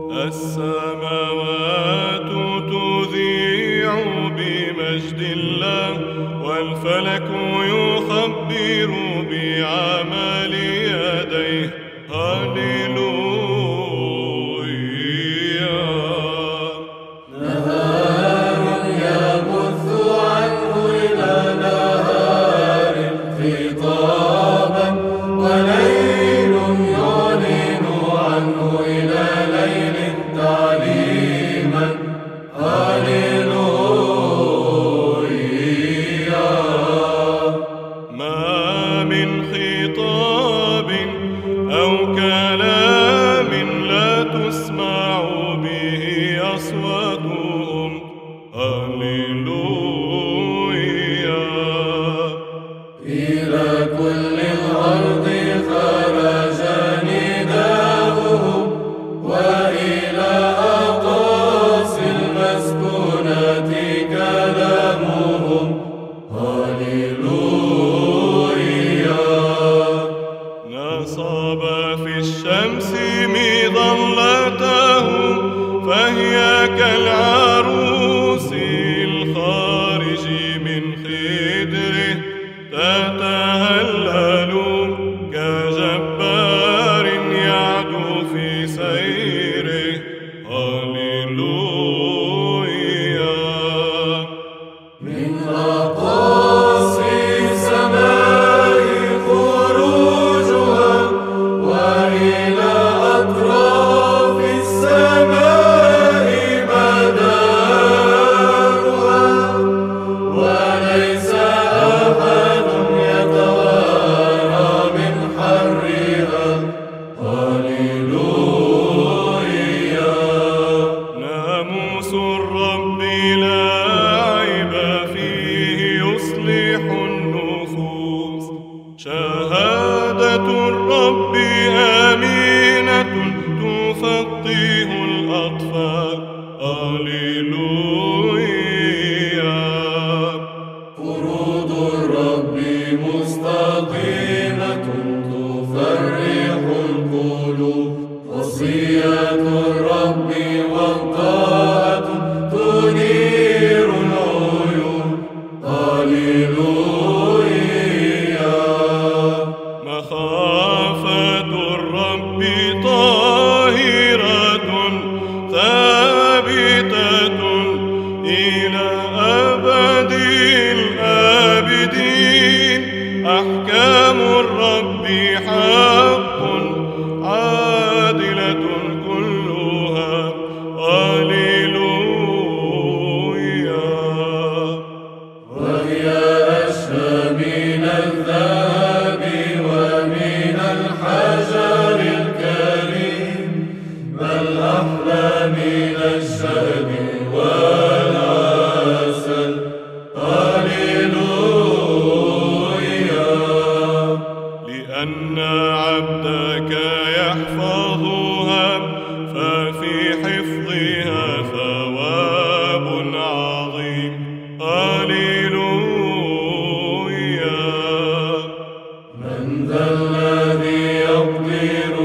السماوات تذيع بمجد الله، والفلك يخبر بعمل يديه. هللويا. نهار يبث عنه إلى نهار خطابا، وليل يعلن عنه إلى ليل تعليما. هللويا. ما من خطاب أو كلام لا تسمع به أصواتهم. هللويا. إلى كل الأرض خرج نداؤهم، وإلى أقاصي المسكونات كلامهم. هللويا. نصب في الشمس مظلته، فهي كالعروس الخارج من خدره، تتهلل كجبار يعدو في سيره. هللويا. من أقاصي السماء خروجها، وإلى أطراف السماء مدارها، وليس أحد يتوارى من حرها. هللويا. ناموس الرب لا عيب فيه، يصلح النفوس. شهادة الرب أمينة، تفقه الأطفال. هللويا. فروض الرب مستقيمة، تفرح القلوب. وصية الرب والطاعة تنير العيون. هللويا. مخافة الرب طاهرة ثابتة إلى أبد الآبدين. أحكام الرب حق عادلة كلها. هللويا. وهي أشهى من الذهب ومن الحجر الكريم، بل أحلى من الشهد والعسل. هللويا. لأن عبدك يحفظها، ففي حفظها ثواب عظيم. هللويا. من ذا الذي يقدر